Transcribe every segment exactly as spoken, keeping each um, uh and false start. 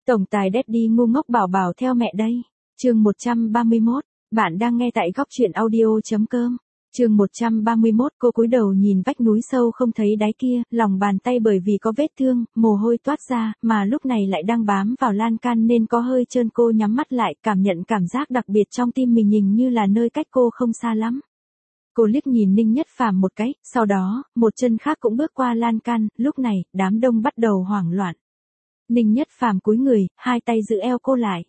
Tổng tài Daddy ngu ngốc bảo bảo theo mẹ đây. Chương một trăm ba mươi mốt, bạn đang nghe tại góc truyện audio.com. Chương một trăm ba mươi mốt, cô cúi đầu nhìn vách núi sâu không thấy đáy kia, lòng bàn tay bởi vì có vết thương, mồ hôi toát ra, mà lúc này lại đang bám vào lan can nên có hơi trơn. Cô nhắm mắt lại, cảm nhận cảm giác đặc biệt trong tim mình hình như là nơi cách cô không xa lắm. Cô liếc nhìn Ninh Nhất Phàm một cái, sau đó, một chân khác cũng bước qua lan can, lúc này, đám đông bắt đầu hoảng loạn. Ninh Nhất Phàm cúi người, hai tay giữ eo cô lại.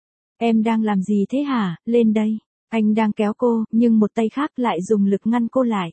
Em đang làm gì thế hả, lên đây. Anh đang kéo cô, nhưng một tay khác lại dùng lực ngăn cô lại.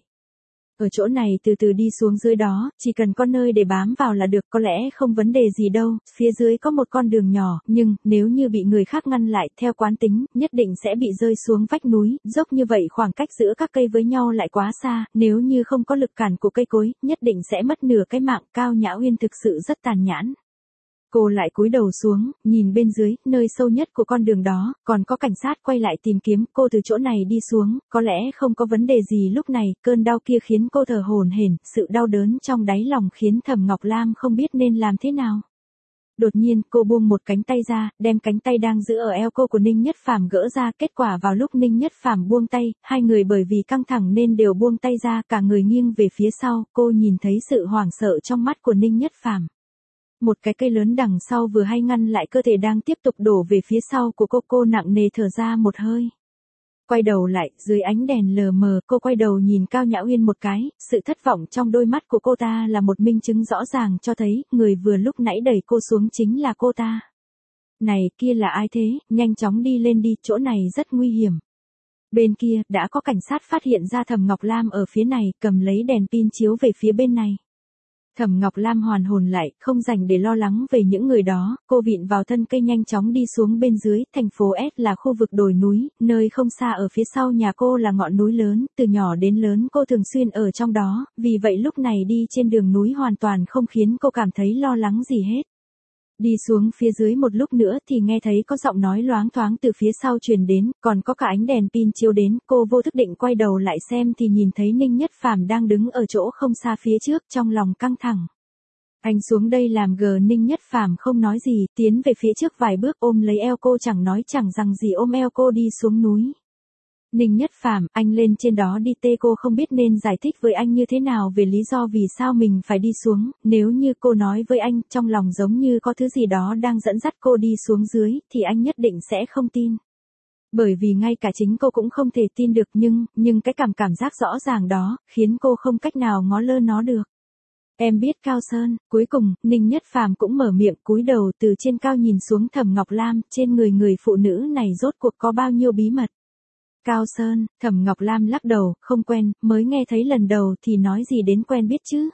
Ở chỗ này từ từ đi xuống dưới đó, chỉ cần có nơi để bám vào là được, có lẽ không vấn đề gì đâu, phía dưới có một con đường nhỏ, nhưng, nếu như bị người khác ngăn lại, theo quán tính, nhất định sẽ bị rơi xuống vách núi, dốc như vậy khoảng cách giữa các cây với nhau lại quá xa, nếu như không có lực cản của cây cối, nhất định sẽ mất nửa cái mạng. Cao Nhã Uyên thực sự rất tàn nhẫn. Cô lại cúi đầu xuống, nhìn bên dưới, nơi sâu nhất của con đường đó, còn có cảnh sát quay lại tìm kiếm. Cô từ chỗ này đi xuống, có lẽ không có vấn đề gì lúc này, cơn đau kia khiến cô thở hổn hển, sự đau đớn trong đáy lòng khiến Thẩm Ngọc Lam không biết nên làm thế nào. Đột nhiên, cô buông một cánh tay ra, đem cánh tay đang giữ ở eo cô của Ninh Nhất Phàm gỡ ra, kết quả vào lúc Ninh Nhất Phàm buông tay, hai người bởi vì căng thẳng nên đều buông tay ra, cả người nghiêng về phía sau, cô nhìn thấy sự hoảng sợ trong mắt của Ninh Nhất Phàm. Một cái cây lớn đằng sau vừa hay ngăn lại cơ thể đang tiếp tục đổ về phía sau của cô, cô nặng nề thở ra một hơi. Quay đầu lại, dưới ánh đèn lờ mờ, cô quay đầu nhìn Cao Nhã Uyên một cái, sự thất vọng trong đôi mắt của cô ta là một minh chứng rõ ràng cho thấy, người vừa lúc nãy đẩy cô xuống chính là cô ta. Này, kia là ai thế, nhanh chóng đi lên đi, chỗ này rất nguy hiểm. Bên kia, đã có cảnh sát phát hiện ra Thẩm Ngọc Lam ở phía này, cầm lấy đèn pin chiếu về phía bên này. Thẩm Ngọc Lam hoàn hồn lại, không dành để lo lắng về những người đó, cô vịn vào thân cây nhanh chóng đi xuống bên dưới. Thành phố S là khu vực đồi núi, nơi không xa ở phía sau nhà cô là ngọn núi lớn, từ nhỏ đến lớn cô thường xuyên ở trong đó, vì vậy lúc này đi trên đường núi hoàn toàn không khiến cô cảm thấy lo lắng gì hết. Đi xuống phía dưới một lúc nữa thì nghe thấy có giọng nói loáng thoáng từ phía sau truyền đến, còn có cả ánh đèn pin chiếu đến, cô vô thức định quay đầu lại xem thì nhìn thấy Ninh Nhất Phàm đang đứng ở chỗ không xa phía trước, trong lòng căng thẳng. Anh xuống đây làm gờ. Ninh Nhất Phàm không nói gì, tiến về phía trước vài bước ôm lấy eo cô, chẳng nói chẳng rằng gì ôm eo cô đi xuống núi. Ninh Nhất Phàm, anh lên trên đó đi. Tê cô không biết nên giải thích với anh như thế nào về lý do vì sao mình phải đi xuống, nếu như cô nói với anh, trong lòng giống như có thứ gì đó đang dẫn dắt cô đi xuống dưới, thì anh nhất định sẽ không tin. Bởi vì ngay cả chính cô cũng không thể tin được, nhưng, nhưng cái cảm cảm giác rõ ràng đó, khiến cô không cách nào ngó lơ nó được. Em biết Cao Sơn. Cuối cùng, Ninh Nhất Phàm cũng mở miệng, cúi đầu từ trên cao nhìn xuống Thẩm Ngọc Lam, trên người người phụ nữ này rốt cuộc có bao nhiêu bí mật. Cao Sơn. Thẩm Ngọc Lam lắc đầu, không quen, mới nghe thấy lần đầu thì nói gì đến quen biết chứ.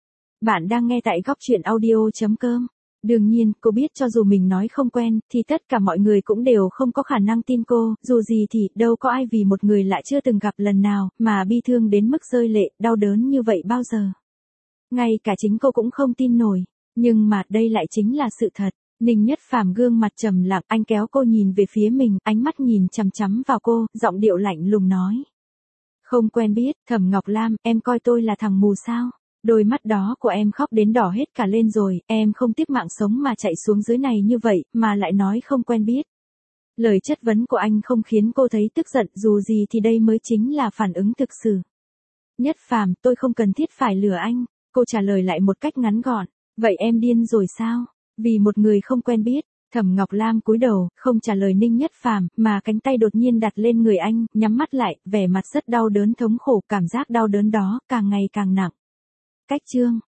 Bạn đang nghe tại góc truyện audio.com. Đương nhiên, cô biết cho dù mình nói không quen, thì tất cả mọi người cũng đều không có khả năng tin cô, dù gì thì, đâu có ai vì một người lạ chưa từng gặp lần nào, mà bi thương đến mức rơi lệ, đau đớn như vậy bao giờ. Ngay cả chính cô cũng không tin nổi, nhưng mà đây lại chính là sự thật. Ninh Nhất Phàm gương mặt trầm lặng, anh kéo cô nhìn về phía mình, ánh mắt nhìn chằm chằm vào cô, giọng điệu lạnh lùng nói. Không quen biết. Thẩm Ngọc Lam, em coi tôi là thằng mù sao? Đôi mắt đó của em khóc đến đỏ hết cả lên rồi, em không tiếc mạng sống mà chạy xuống dưới này như vậy, mà lại nói không quen biết. Lời chất vấn của anh không khiến cô thấy tức giận, dù gì thì đây mới chính là phản ứng thực sự. Nhất Phàm, tôi không cần thiết phải lừa anh, cô trả lời lại một cách ngắn gọn. Vậy em điên rồi sao? Vì một người không quen biết. Thẩm Ngọc Lam cúi đầu, không trả lời Ninh Nhất Phàm, mà cánh tay đột nhiên đặt lên người anh, nhắm mắt lại, vẻ mặt rất đau đớn thống khổ, cảm giác đau đớn đó, càng ngày càng nặng. Cách chương.